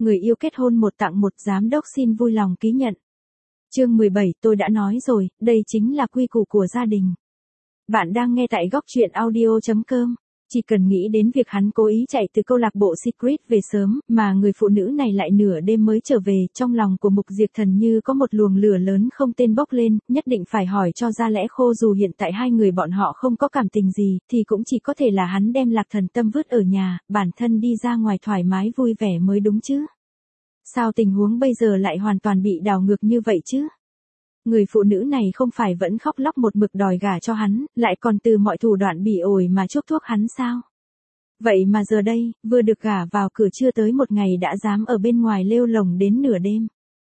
người yêu kết hôn một tặng một, giám đốc xin vui lòng ký nhận. Chương 17, tôi đã nói rồi, đây chính là quy củ của gia đình. Bạn đang nghe tại góc truyện audio.com. Chỉ cần nghĩ đến việc hắn cố ý chạy từ câu lạc bộ Secret về sớm, mà người phụ nữ này lại nửa đêm mới trở về, trong lòng của Mục Diệp Thần như có một luồng lửa lớn không tên bốc lên, nhất định phải hỏi cho ra lẽ khô, dù hiện tại hai người bọn họ không có cảm tình gì, thì cũng chỉ có thể là hắn đem Lạc Thần Tâm vứt ở nhà, bản thân đi ra ngoài thoải mái vui vẻ mới đúng chứ. Sao tình huống bây giờ lại hoàn toàn bị đảo ngược như vậy chứ? Người phụ nữ này không phải vẫn khóc lóc một mực đòi gả cho hắn, lại còn từ mọi thủ đoạn bỉ ổi mà chuốc thuốc hắn sao? Vậy mà giờ đây, vừa được gả vào cửa chưa tới một ngày đã dám ở bên ngoài lêu lồng đến nửa đêm.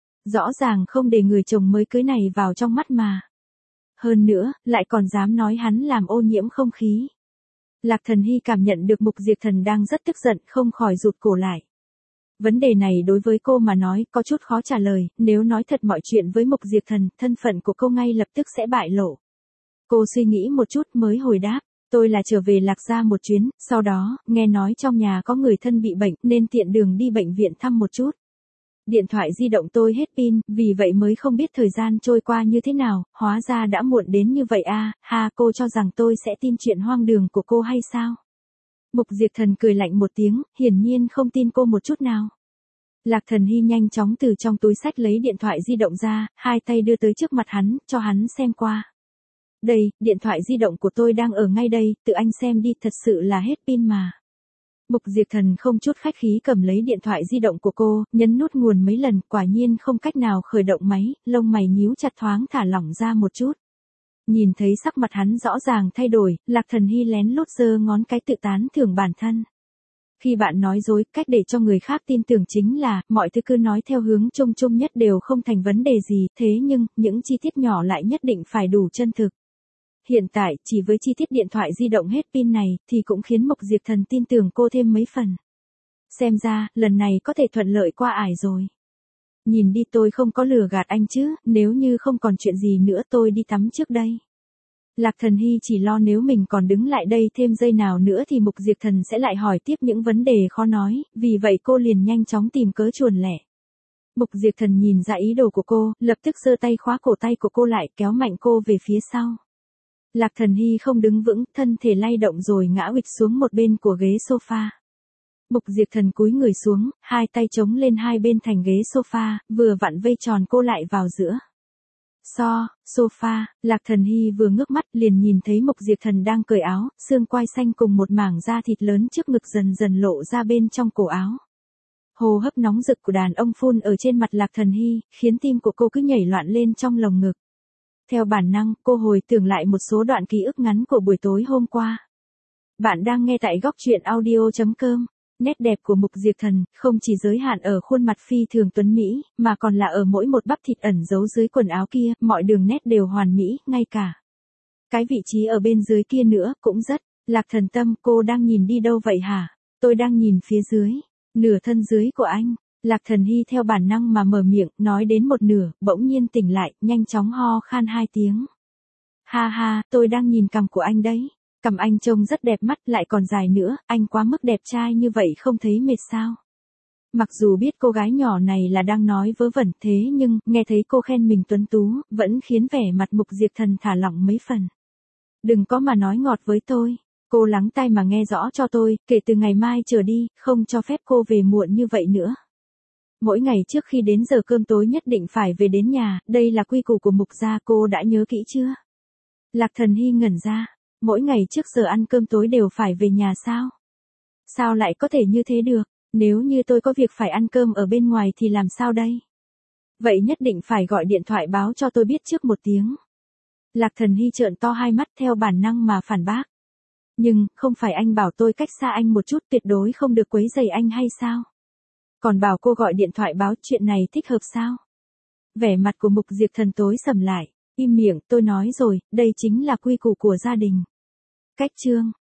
Rõ ràng không để người chồng mới cưới này vào trong mắt mà. Hơn nữa, lại còn dám nói hắn làm ô nhiễm không khí. Lạc Thần Hy cảm nhận được Mục Diệp Thần đang rất tức giận, không khỏi rụt cổ lại. Vấn đề này đối với cô mà nói có chút khó trả lời, nếu nói thật mọi chuyện với Mục Diệp Thần, thân phận của cô ngay lập tức sẽ bại lộ. Cô suy nghĩ một chút mới hồi đáp, tôi là trở về Lạc gia một chuyến, sau đó, nghe nói trong nhà có người thân bị bệnh nên tiện đường đi bệnh viện thăm một chút. Điện thoại di động tôi hết pin, vì vậy mới không biết thời gian trôi qua như thế nào, hóa ra đã muộn đến như vậy à, ha, cô cho rằng tôi sẽ tin chuyện hoang đường của cô hay sao? Mục Diệp Thần cười lạnh một tiếng, hiển nhiên không tin cô một chút nào. Lạc Thần Hy nhanh chóng từ trong túi xách lấy điện thoại di động ra, hai tay đưa tới trước mặt hắn, cho hắn xem qua. Đây, điện thoại di động của tôi đang ở ngay đây, tự anh xem đi, thật sự là hết pin mà. Mục Diệp Thần không chút khách khí cầm lấy điện thoại di động của cô, nhấn nút nguồn mấy lần, quả nhiên không cách nào khởi động máy, lông mày nhíu chặt thoáng thả lỏng ra một chút. Nhìn thấy sắc mặt hắn rõ ràng thay đổi, Lạc Thần Hy lén lút giơ ngón cái tự tán thưởng bản thân. Khi bạn nói dối, cách để cho người khác tin tưởng chính là, mọi thứ cứ nói theo hướng chung chung nhất đều không thành vấn đề gì, thế nhưng, những chi tiết nhỏ lại nhất định phải đủ chân thực. Hiện tại, chỉ với chi tiết điện thoại di động hết pin này, thì cũng khiến Mục Diệp Thần tin tưởng cô thêm mấy phần. Xem ra, lần này có thể thuận lợi qua ải rồi. Nhìn đi, tôi không có lừa gạt anh chứ, nếu như không còn chuyện gì nữa tôi đi tắm trước đây. Lạc Thần Hy chỉ lo nếu mình còn đứng lại đây thêm giây nào nữa thì Mục Diệp Thần sẽ lại hỏi tiếp những vấn đề khó nói, vì vậy cô liền nhanh chóng tìm cớ chuồn lẻ. Mục Diệp Thần nhìn ra ý đồ của cô, lập tức giơ tay khóa cổ tay của cô lại, kéo mạnh cô về phía sau. Lạc Thần Hy không đứng vững, thân thể lay động rồi ngã huỵch xuống một bên của ghế sofa. Mục Diệp Thần cúi người xuống, hai tay chống lên hai bên thành ghế sofa, vừa vặn vây tròn cô lại vào giữa. Sofa, Lạc Thần Hy vừa ngước mắt liền nhìn thấy Mục Diệp Thần đang cởi áo, xương quai xanh cùng một mảng da thịt lớn trước ngực dần dần lộ ra bên trong cổ áo. Hô hấp nóng rực của đàn ông phun ở trên mặt Lạc Thần Hy, khiến tim của cô cứ nhảy loạn lên trong lồng ngực. Theo bản năng, cô hồi tưởng lại một số đoạn ký ức ngắn của buổi tối hôm qua. Bạn đang nghe tại góc truyện audio.com. Nét đẹp của Mục Diệp Thần không chỉ giới hạn ở khuôn mặt phi thường tuấn mỹ, mà còn là ở mỗi một bắp thịt ẩn giấu dưới quần áo kia, mọi đường nét đều hoàn mỹ, ngay cả cái vị trí ở bên dưới kia nữa cũng rất. Lạc Thần Tâm, cô đang nhìn đi đâu vậy hả? Tôi đang nhìn phía dưới, nửa thân dưới của anh. Lạc Thần Hy theo bản năng mà mở miệng, nói đến một nửa, bỗng nhiên tỉnh lại, nhanh chóng ho khan hai tiếng. Ha ha, tôi đang nhìn cằm của anh đấy. Cằm anh trông rất đẹp mắt, lại còn dài nữa, anh quá mức đẹp trai như vậy không thấy mệt sao? Mặc dù biết cô gái nhỏ này là đang nói vớ vẩn, thế nhưng, nghe thấy cô khen mình tuấn tú, vẫn khiến vẻ mặt Mục Diệp Thần thả lỏng mấy phần. Đừng có mà nói ngọt với tôi. Cô lắng tai mà nghe rõ cho tôi, kể từ ngày mai trở đi, không cho phép cô về muộn như vậy nữa. Mỗi ngày trước khi đến giờ cơm tối nhất định phải về đến nhà, đây là quy củ của Mục gia, cô đã nhớ kỹ chưa? Lạc Thần Hy ngẩn ra. Mỗi ngày trước giờ ăn cơm tối đều phải về nhà sao? Sao lại có thể như thế được? Nếu như tôi có việc phải ăn cơm ở bên ngoài thì làm sao đây? Vậy nhất định phải gọi điện thoại báo cho tôi biết trước một tiếng. Lạc Thần Hy trợn to hai mắt theo bản năng mà phản bác. Nhưng, không phải anh bảo tôi cách xa anh một chút, tuyệt đối không được quấy rầy anh hay sao? Còn bảo cô gọi điện thoại báo, chuyện này thích hợp sao? Vẻ mặt của Mục Diệp Thần tối sầm lại. Im miệng, tôi nói rồi, đây chính là quy củ của gia đình. Cách chương.